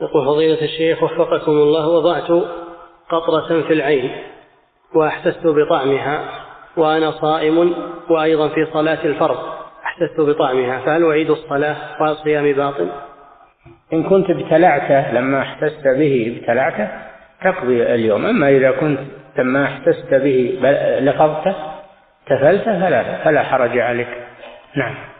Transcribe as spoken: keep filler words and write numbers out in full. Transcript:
يقول فضيلة الشيخ وفقكم الله، وضعت قطرة في العين وأحسست بطعمها وأنا صائم وأيضا في صلاة الفرض أحسست بطعمها، فهل أعيد الصلاة والصيام باطل؟ إن كنت ابتلعته لما احسست به ابتلعته تقضي اليوم، أما إذا كنت لما احسست به لقضته تفلته فلا, فلا حرج عليك. نعم.